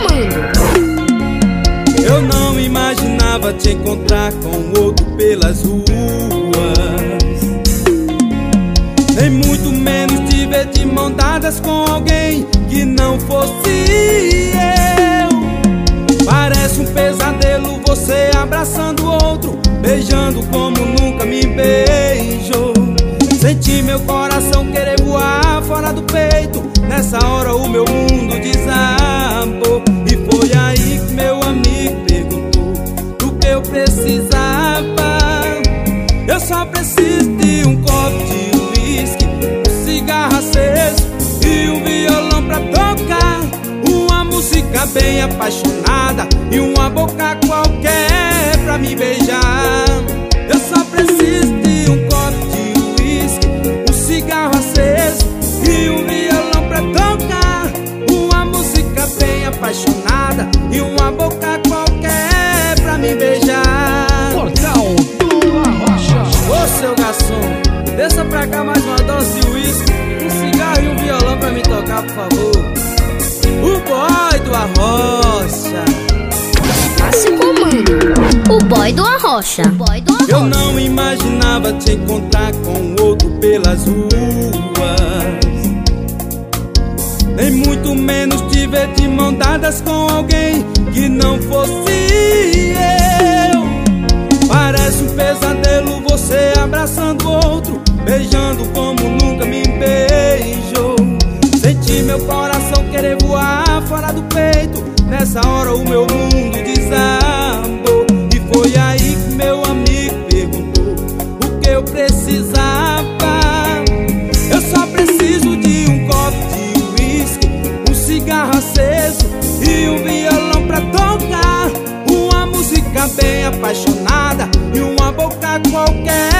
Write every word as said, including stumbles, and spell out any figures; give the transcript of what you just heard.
comando. Eu não imaginava te encontrar com outro pelas ruas, nem muito menos te ver de mão dadas com alguém que não fosse eu. Parece um pesadelo você abraçando outro, beijando como nunca me beijou. Senti meu coração querer voar fora do peito. Nessa hora o meu mundo desabou. E foi aí que meu amigo perguntou do que eu precisava. Eu só preciso de um copo de uísque, um cigarro aceso e um violão pra tocar, uma música bem apaixonada e uma boca qualquer pra me beijar. Eu só preciso de um copo de uísque, um cigarro aceso e um violão pra tocar, uma música bem apaixonada e uma boca qualquer pra me beijar. Portal do Arrocha. Ô seu garçom, desça pra cá mais uma dose de uísque, um cigarro e um violão pra me tocar, por favor. O boy do Arrocha. Faça o comando. O boy do Arrocha. O boy do Arrocha. Eu não imaginava te encontrar com outro pelas ruas, nem muito menos te ver de mão dadas com alguém que não fosse eu. Parece um pesadelo você abraçando outro, beijando como nunca me beijou. Senti meu coração querer voar fora do peito. Nessa hora o meu mundo desabou. E foi aí que meu amigo perguntou o que eu precisava. Eu só preciso de um copo de uísque, um cigarro aceso e um violão pra tocar, uma música bem apaixonada e uma boca qualquer